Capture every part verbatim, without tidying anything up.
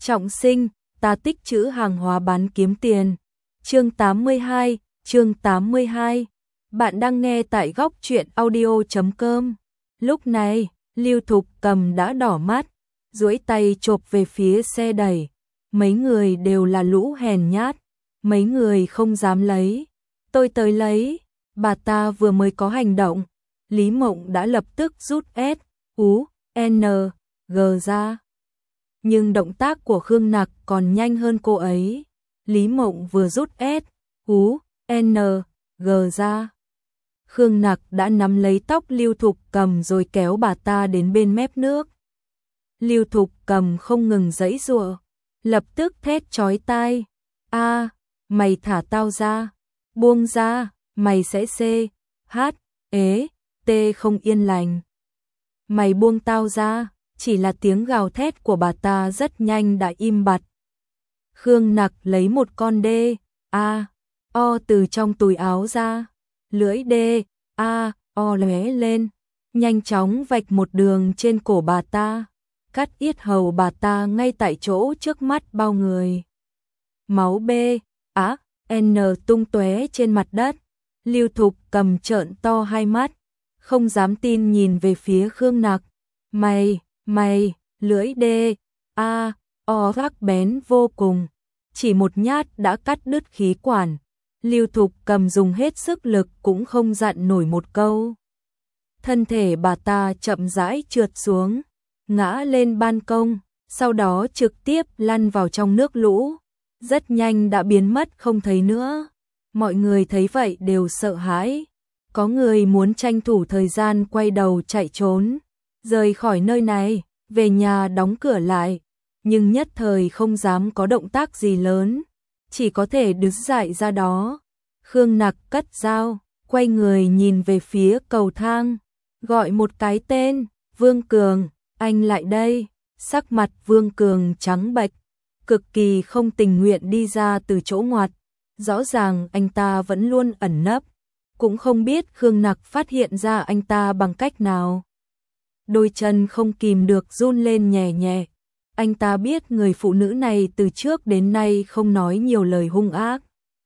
Trọng sinh, ta tích trữ hàng hóa bán kiếm tiền. Chương tám mươi hai, chương tám mươi hai. Bạn đang nghe tại góc truyện audio chấm com. Lúc này, Lưu Thục Cầm đã đỏ mắt, duỗi tay chộp về phía xe đẩy. Mấy người đều là lũ hèn nhát, mấy người không dám lấy. Tôi tới lấy, bà ta vừa mới có hành động, Lý Mộng đã lập tức rút S, U, N, G ra. Nhưng động tác của Khương Nặc còn nhanh hơn cô ấy. Lý Mộng vừa rút S, U, N, G ra. Khương Nặc đã nắm lấy tóc Lưu Thục Cầm rồi kéo bà ta đến bên mép nước. Lưu Thục Cầm không ngừng giãy giụa, lập tức thét chói tai. A, mày thả tao ra, buông ra, mày sẽ C, H, ế, T không yên lành. Mày buông tao ra, chỉ là tiếng gào thét của bà ta rất nhanh đã im bặt. Khương Nặc lấy một con D, A, O từ trong túi áo ra, lưỡi D, A, O lóe lên, nhanh chóng vạch một đường trên cổ bà ta, cắt yết hầu bà ta ngay tại chỗ trước mắt bao người. Máu B, A, N tung tóe trên mặt đất. Lưu Thục Cầm trợn to hai mắt, không dám tin nhìn về phía Khương Nặc. Mày, mày, lưỡi D, A, O sắc bén vô cùng, chỉ một nhát đã cắt đứt khí quản. Lưu Thục Cầm dùng hết sức lực cũng không dặn nổi một câu. Thân thể bà ta chậm rãi trượt xuống, ngã lên ban công, sau đó trực tiếp lăn vào trong nước lũ, rất nhanh đã biến mất không thấy nữa. Mọi người thấy vậy đều sợ hãi, có người muốn tranh thủ thời gian quay đầu chạy trốn, rời khỏi nơi này, về nhà đóng cửa lại, nhưng nhất thời không dám có động tác gì lớn, chỉ có thể đứng dậy ra đó. Khương Nặc cất dao, quay người nhìn về phía cầu thang, gọi một cái tên, Vương Cường, anh lại đây. Sắc mặt Vương Cường trắng bệch, cực kỳ không tình nguyện đi ra từ chỗ ngoặt, rõ ràng anh ta vẫn luôn ẩn nấp, cũng không biết Khương Nặc phát hiện ra anh ta bằng cách nào. Đôi chân không kìm được run lên nhẹ nhẹ, anh ta biết người phụ nữ này từ trước đến nay không nói nhiều lời hung ác.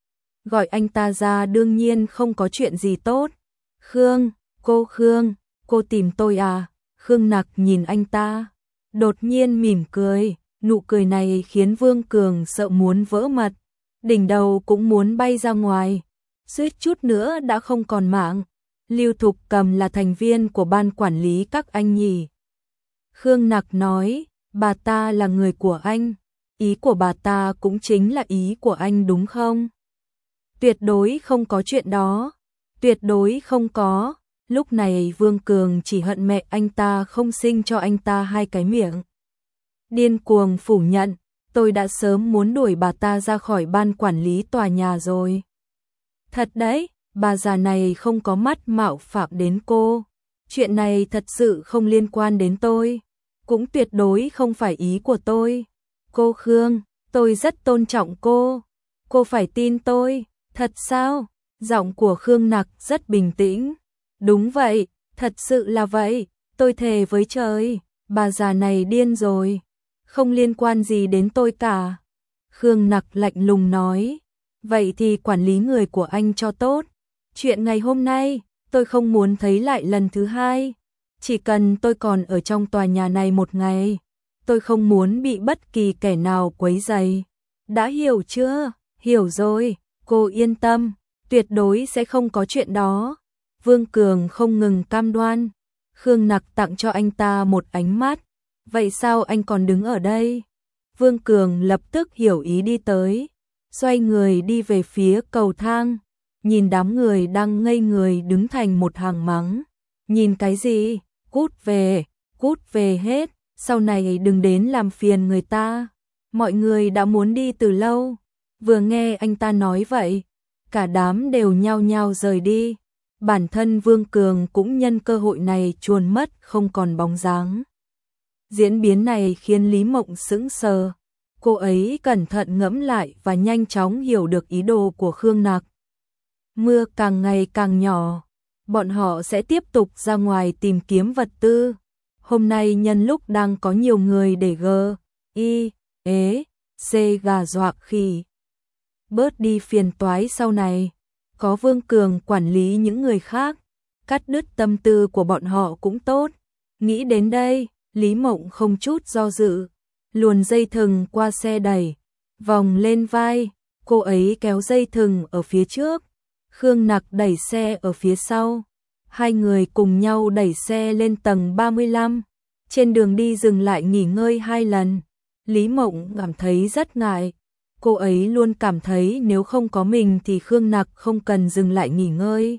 Gọi anh ta ra đương nhiên không có chuyện gì tốt. Khương, cô Khương, cô tìm tôi à? Khương Nặc nhìn anh ta, đột nhiên mỉm cười, nụ cười này khiến Vương Cường sợ muốn vỡ mật, đỉnh đầu cũng muốn bay ra ngoài, suýt chút nữa đã không còn mạng. Lưu Thục Cầm là thành viên của ban quản lý các anh nhỉ? Khương Nặc nói, bà ta là người của anh, ý của bà ta cũng chính là ý của anh đúng không? Tuyệt đối không có chuyện đó, tuyệt đối không có. Lúc này Vương Cường chỉ hận mẹ anh ta không sinh cho anh ta hai cái miệng. Điên cuồng phủ nhận, tôi đã sớm muốn đuổi bà ta ra khỏi ban quản lý tòa nhà rồi. Thật đấy, bà già này không có mắt mạo phạm đến cô. Chuyện này thật sự không liên quan đến tôi, cũng tuyệt đối không phải ý của tôi. Cô Khương, tôi rất tôn trọng cô, cô phải tin tôi. Thật sao? Giọng của Khương Nặc rất bình tĩnh. Đúng vậy, thật sự là vậy, tôi thề với trời, bà già này điên rồi, không liên quan gì đến tôi cả. Khương Nặc lạnh lùng nói, vậy thì quản lý người của anh cho tốt. Chuyện ngày hôm nay, tôi không muốn thấy lại lần thứ hai. Chỉ cần tôi còn ở trong tòa nhà này một ngày, tôi không muốn bị bất kỳ kẻ nào quấy rầy. Đã hiểu chưa? Hiểu rồi, cô yên tâm, tuyệt đối sẽ không có chuyện đó. Vương Cường không ngừng cam đoan. Khương Nặc tặng cho anh ta một ánh mắt. Vậy sao anh còn đứng ở đây? Vương Cường lập tức hiểu ý đi tới, xoay người đi về phía cầu thang, nhìn đám người đang ngây người đứng thành một hàng mắng. Nhìn cái gì? Cút về, cút về hết, sau này đừng đến làm phiền người ta. Mọi người đã muốn đi từ lâu. Vừa nghe anh ta nói vậy, cả đám đều nhao nhao rời đi. Bản thân Vương Cường cũng nhân cơ hội này chuồn mất không còn bóng dáng. Diễn biến này khiến Lý Mộng sững sờ. Cô ấy cẩn thận ngẫm lại và nhanh chóng hiểu được ý đồ của Khương Nặc. Mưa càng ngày càng nhỏ, bọn họ sẽ tiếp tục ra ngoài tìm kiếm vật tư. Hôm nay nhân lúc đang có nhiều người để g, y, ế, dê gà dọa khỉ. Bớt đi phiền toái sau này, có Vương Cường quản lý những người khác, cắt đứt tâm tư của bọn họ cũng tốt. Nghĩ đến đây, Lý Mộng không chút do dự, luồn dây thừng qua xe đẩy, vòng lên vai, cô ấy kéo dây thừng ở phía trước, Khương Nặc đẩy xe ở phía sau. Hai người cùng nhau đẩy xe lên tầng ba mươi lăm, trên đường đi dừng lại nghỉ ngơi hai lần. Lý Mộng cảm thấy rất ngại, cô ấy luôn cảm thấy nếu không có mình thì Khương Nặc không cần dừng lại nghỉ ngơi.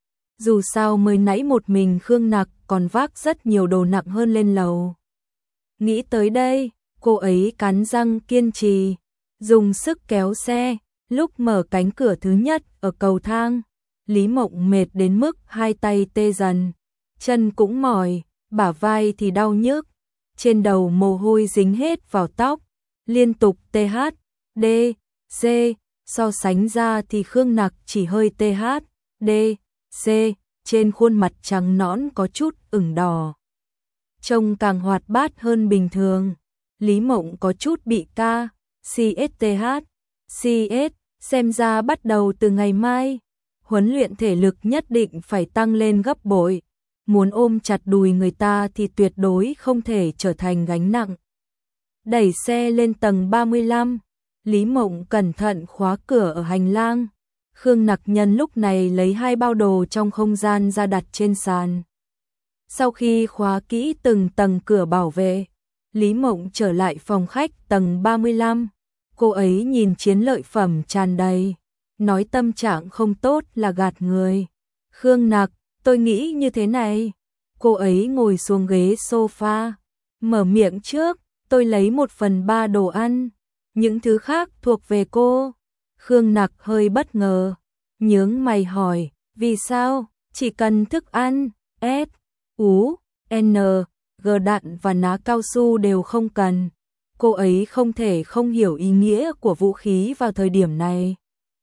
Dù sao mới nãy một mình Khương Nặc còn vác rất nhiều đồ nặng hơn lên lầu. Nghĩ tới đây, cô ấy cắn răng kiên trì, dùng sức kéo xe. Lúc mở cánh cửa thứ nhất ở cầu thang, Lý Mộng mệt đến mức hai tay tê dần, chân cũng mỏi, bả vai thì đau nhức, trên đầu mồ hôi dính hết vào tóc, liên tục tê hát, đê, xê, so sánh ra thì Khương Nặc chỉ hơi tê hát, đê, xê, trên khuôn mặt trắng nõn có chút ửng đỏ. Trông càng hoạt bát hơn bình thường, Lý Mộng có chút bị ca, xê ét tê hát, xê ét, xem ra bắt đầu từ ngày mai, huấn luyện thể lực nhất định phải tăng lên gấp bội, muốn ôm chặt đùi người ta thì tuyệt đối không thể trở thành gánh nặng. Đẩy xe lên tầng ba mươi lăm, Lý Mộng cẩn thận khóa cửa ở hành lang. Khương Nặc nhân lúc này lấy hai bao đồ trong không gian ra đặt trên sàn. Sau khi khóa kỹ từng tầng cửa bảo vệ, Lý Mộng trở lại phòng khách tầng ba mươi lăm. Cô ấy nhìn chiến lợi phẩm tràn đầy, nói tâm trạng không tốt là gạt người. Khương Nặc, tôi nghĩ như thế này. Cô ấy ngồi xuống ghế sofa, mở miệng trước, tôi lấy một phần ba đồ ăn, những thứ khác thuộc về cô. Khương Nặc hơi bất ngờ, nhướng mày hỏi, vì sao, chỉ cần thức ăn, S, U, N, G đạn và ná cao su đều không cần. Cô ấy không thể không hiểu ý nghĩa của vũ khí vào thời điểm này.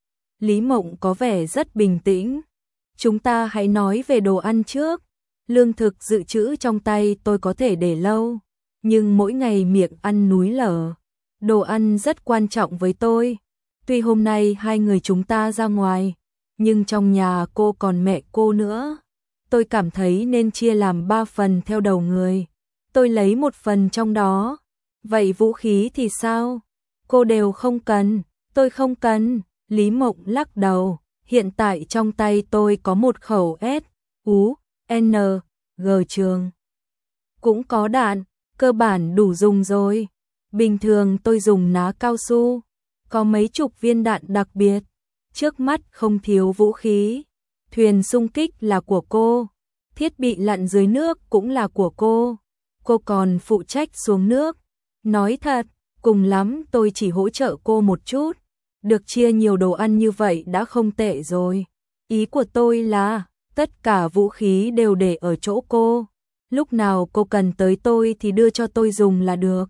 Lý Mộng có vẻ rất bình tĩnh. Chúng ta hãy nói về đồ ăn trước. Lương thực dự trữ trong tay tôi có thể để lâu, nhưng mỗi ngày miệng ăn núi lở. Đồ ăn rất quan trọng với tôi. Tuy hôm nay hai người chúng ta ra ngoài, nhưng trong nhà cô còn mẹ cô nữa. Tôi cảm thấy nên chia làm ba phần theo đầu người. Tôi lấy một phần trong đó. Vậy vũ khí thì sao? Cô đều không cần, tôi không cần. Lý Mộng lắc đầu, hiện tại trong tay tôi có một khẩu S, U, N, G trường. Cũng có đạn, cơ bản đủ dùng rồi. Bình thường tôi dùng ná cao su, có mấy chục viên đạn đặc biệt. Trước mắt không thiếu vũ khí. Thuyền xung kích là của cô, thiết bị lặn dưới nước cũng là của cô. Cô còn phụ trách xuống nước. Nói thật, cùng lắm tôi chỉ hỗ trợ cô một chút. Được chia nhiều đồ ăn như vậy đã không tệ rồi. Ý của tôi là, tất cả vũ khí đều để ở chỗ cô. Lúc nào cô cần tới tôi thì đưa cho tôi dùng là được.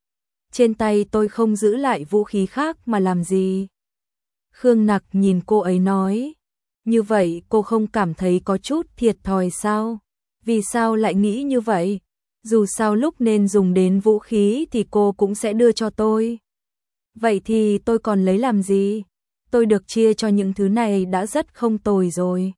Trên tay tôi không giữ lại vũ khí khác mà làm gì. Khương Nặc nhìn cô ấy nói. Như vậy cô không cảm thấy có chút thiệt thòi sao? Vì sao lại nghĩ như vậy? Dù sao lúc nên dùng đến vũ khí thì cô cũng sẽ đưa cho tôi. Vậy thì tôi còn lấy làm gì? Tôi được chia cho những thứ này đã rất không tồi rồi.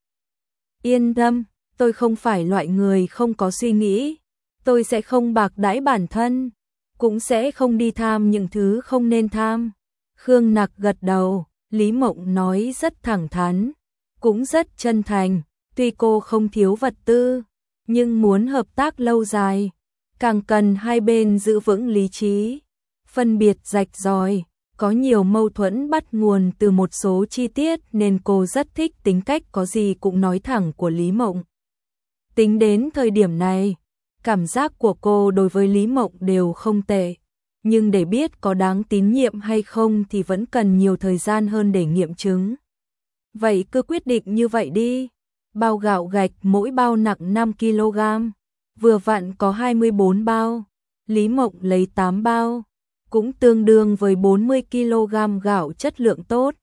Yên tâm, tôi không phải loại người không có suy nghĩ. Tôi sẽ không bạc đãi bản thân, cũng sẽ không đi tham những thứ không nên tham. Khương Nặc gật đầu, Lý Mộng nói rất thẳng thắn, cũng rất chân thành. Tuy cô không thiếu vật tư, nhưng muốn hợp tác lâu dài, càng cần hai bên giữ vững lý trí, phân biệt rạch ròi. Có nhiều mâu thuẫn bắt nguồn từ một số chi tiết nên cô rất thích tính cách có gì cũng nói thẳng của Lý Mộng. Tính đến thời điểm này, cảm giác của cô đối với Lý Mộng đều không tệ, nhưng để biết có đáng tín nhiệm hay không thì vẫn cần nhiều thời gian hơn để nghiệm chứng. Vậy cứ quyết định như vậy đi. Bao gạo gạch mỗi bao nặng năm ki lô gam, vừa vặn có hai mươi bốn bao. Lý Mộng lấy tám bao, cũng tương đương với bốn mươi ki lô gam gạo chất lượng tốt.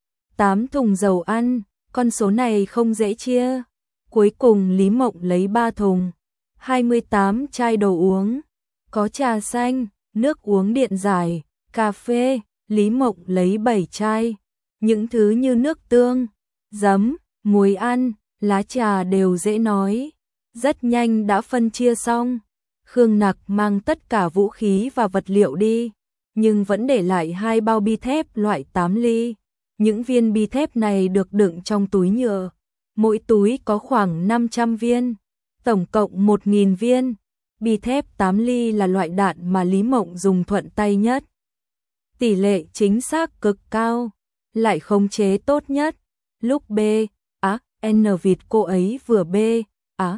tám thùng dầu ăn, con số này không dễ chia. Cuối cùng Lý Mộng lấy ba thùng, hai mươi tám chai đồ uống, có trà xanh, nước uống điện giải, cà phê, Lý Mộng lấy bảy chai, những thứ như nước tương, giấm, muối ăn, lá trà đều dễ nói, rất nhanh đã phân chia xong. Khương Nặc mang tất cả vũ khí và vật liệu đi, nhưng vẫn để lại hai bao bi thép loại tám ly. Những viên bi thép này được đựng trong túi nhựa, mỗi túi có khoảng năm trăm viên, tổng cộng một nghìn viên. Bi thép tám ly là loại đạn mà Lý Mộng dùng thuận tay nhất. Tỷ lệ chính xác cực cao, lại khống chế tốt nhất. Lúc B, á, N vịt cô ấy vừa B, á,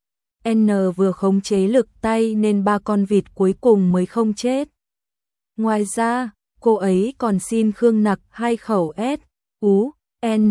N vừa khống chế lực tay nên ba con vịt cuối cùng mới không chết. Ngoài ra, cô ấy còn xin Khương Nặc hai khẩu S, U, N,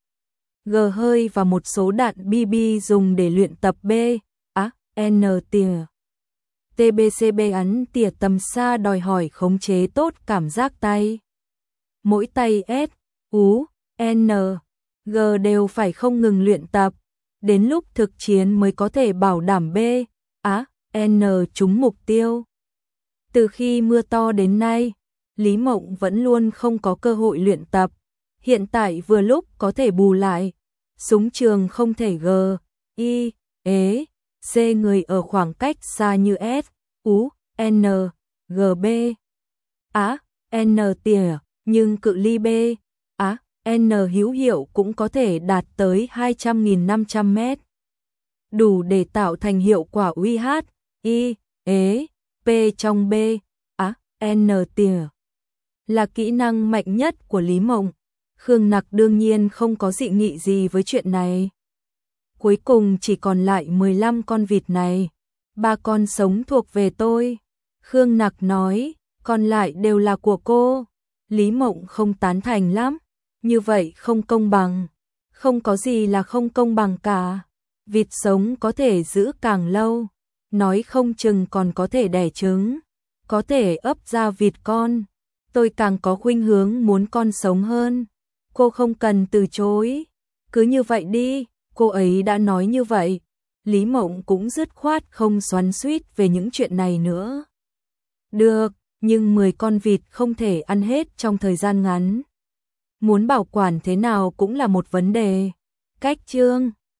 G hơi và một số đạn B B dùng để luyện tập B, á, N tỉa. T B C B ắn tỉa tầm xa đòi hỏi khống chế tốt cảm giác tay. Mỗi tay S, U, N, G đều phải không ngừng luyện tập, đến lúc thực chiến mới có thể bảo đảm B, á, N trúng mục tiêu. Từ khi mưa to đến nay, Lý Mộng vẫn luôn không có cơ hội luyện tập, hiện tại vừa lúc có thể bù lại. Súng trường không thể G, I, ế, C người ở khoảng cách xa như S, U, N, G B, á, N tỉa, nhưng cự ly B, á, N hữu hiệu cũng có thể đạt tới hai trăm nghìn năm trăm mét. Đủ để tạo thành hiệu quả uy hát, I, ế, P trong B, á, N tỉa. Là kỹ năng mạnh nhất của Lý Mộng. Khương Nặc đương nhiên không có dị nghị gì với chuyện này. Cuối cùng chỉ còn lại mười lăm con vịt này. Ba con sống thuộc về tôi. Khương Nặc nói, còn lại đều là của cô. Lý Mộng không tán thành lắm. Như vậy không công bằng. Không có gì là không công bằng cả. Vịt sống có thể giữ càng lâu. Nói không chừng còn có thể đẻ trứng. Có thể ấp ra vịt con. Tôi càng có khuynh hướng muốn con sống hơn. Cô không cần từ chối. Cứ như vậy đi, cô ấy đã nói như vậy. Lý Mộng cũng dứt khoát không xoắn xuýt về những chuyện này nữa. Được, nhưng mười con vịt không thể ăn hết trong thời gian ngắn. Muốn bảo quản thế nào cũng là một vấn đề. Cách chương